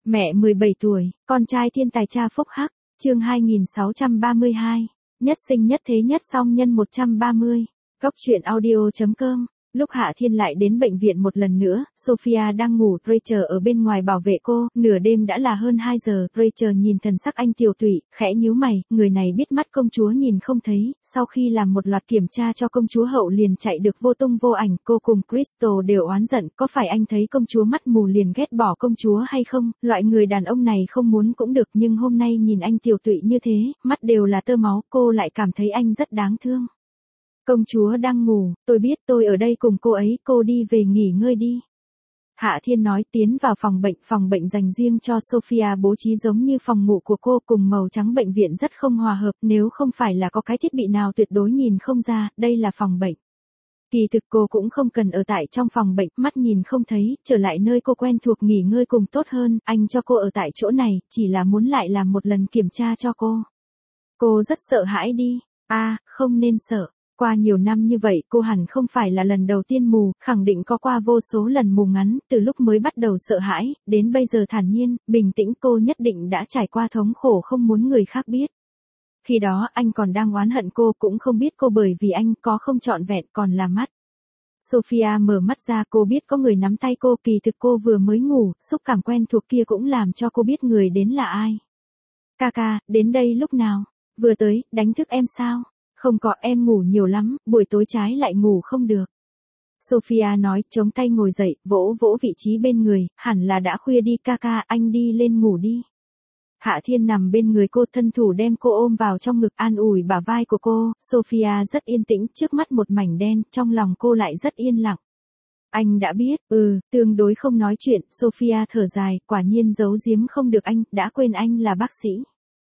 Mẹ 17 tuổi, con trai thiên tài cha phúc hắc, chương 2632, nhất sinh nhất thế nhất song nhân 130, góc truyện audio.com. Lúc Hạ Thiên lại đến bệnh viện một lần nữa, Sophia đang ngủ, Rachel ở bên ngoài bảo vệ cô, nửa đêm đã là hơn 2 giờ, Rachel nhìn thần sắc anh Tiểu Tụy, khẽ nhíu mày, người này biết mắt công chúa nhìn không thấy, sau khi làm một loạt kiểm tra cho công chúa hậu liền chạy được vô tung vô ảnh, cô cùng Crystal đều oán giận, có phải anh thấy công chúa mắt mù liền ghét bỏ công chúa hay không, loại người đàn ông này không muốn cũng được nhưng hôm nay nhìn anh Tiểu Tụy như thế, mắt đều là tơ máu, cô lại cảm thấy anh rất đáng thương. Công chúa đang ngủ, tôi biết tôi ở đây cùng cô ấy, cô đi về nghỉ ngơi đi. Hạ Thiên nói tiến vào phòng bệnh dành riêng cho Sophia bố trí giống như phòng ngủ của cô cùng màu trắng bệnh viện rất không hòa hợp nếu không phải là có cái thiết bị nào tuyệt đối nhìn không ra, đây là phòng bệnh. Kỳ thực cô cũng không cần ở tại trong phòng bệnh, mắt nhìn không thấy, trở lại nơi cô quen thuộc nghỉ ngơi cùng tốt hơn, anh cho cô ở tại chỗ này, chỉ là muốn lại làm một lần kiểm tra cho cô. Cô rất sợ hãi đi, không nên sợ. Qua nhiều năm như vậy cô hẳn không phải là lần đầu tiên mù, khẳng định có qua vô số lần mù ngắn, từ lúc mới bắt đầu sợ hãi, đến bây giờ thản nhiên, bình tĩnh cô nhất định đã trải qua thống khổ không muốn người khác biết. Khi đó anh còn đang oán hận cô cũng không biết cô bởi vì anh có không trọn vẹn còn là mắt. Sophia mở mắt ra cô biết có người nắm tay cô kỳ thực cô vừa mới ngủ, xúc cảm quen thuộc kia cũng làm cho cô biết người đến là ai. Kaka, đến đây lúc nào? Vừa tới, đánh thức em sao? Không có em ngủ nhiều lắm, buổi tối trái lại ngủ không được. Sophia nói chống tay ngồi dậy, vỗ vỗ vị trí bên người, hẳn là đã khuya đi Kaka, anh đi lên ngủ đi. Hạ Thiên nằm bên người cô thân thủ đem cô ôm vào trong ngực an ủi bả vai của cô, Sophia rất yên tĩnh trước mắt một mảnh đen, trong lòng cô lại rất yên lặng. Anh đã biết, tương đối không nói chuyện, Sophia thở dài, quả nhiên giấu giếm không được anh, đã quên anh là bác sĩ.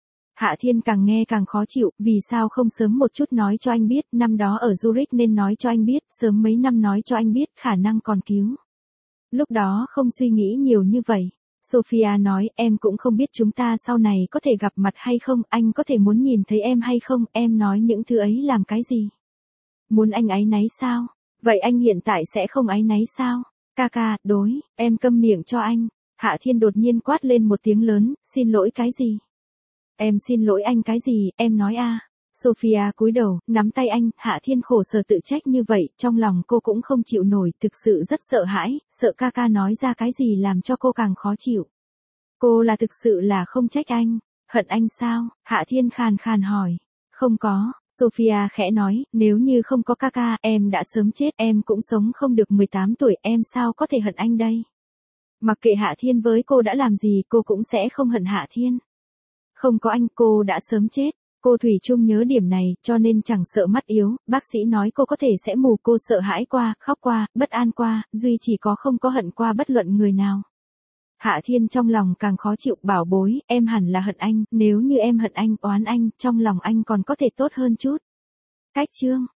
Hạ Thiên càng nghe càng khó chịu, vì sao không sớm một chút nói cho anh biết, năm đó ở Zurich nên nói cho anh biết, sớm mấy năm nói cho anh biết, khả năng còn cứu. Lúc đó không suy nghĩ nhiều như vậy. Sophia nói, em cũng không biết chúng ta sau này có thể gặp mặt hay không, anh có thể muốn nhìn thấy em hay không, em nói những thứ ấy làm cái gì? Muốn anh áy náy sao? Vậy anh hiện tại sẽ không áy náy sao? Kaka, đối, em câm miệng cho anh. Hạ Thiên đột nhiên quát lên một tiếng lớn, xin lỗi cái gì? Em xin lỗi anh cái gì, em nói Sophia cúi đầu, nắm tay anh, Hạ Thiên khổ sở tự trách như vậy, trong lòng cô cũng không chịu nổi, thực sự rất sợ hãi, sợ Kaka nói ra cái gì làm cho cô càng khó chịu. Cô là thực sự là không trách anh, hận anh sao, Hạ Thiên khàn khàn hỏi. Không có, Sophia khẽ nói, nếu như không có Kaka, em đã sớm chết, em cũng sống không được 18 tuổi, em sao có thể hận anh đây. Mặc kệ Hạ Thiên với cô đã làm gì, cô cũng sẽ không hận Hạ Thiên. Không có anh cô đã sớm chết, cô thủy chung nhớ điểm này cho nên chẳng sợ mắt yếu, bác sĩ nói cô có thể sẽ mù, cô sợ hãi qua, khóc qua, bất an qua, duy chỉ có không có hận qua bất luận người nào. Hạ Thiên trong lòng càng khó chịu, bảo bối, em hẳn là hận anh, nếu như em hận anh, oán anh, trong lòng anh còn có thể tốt hơn chút. Cách chương.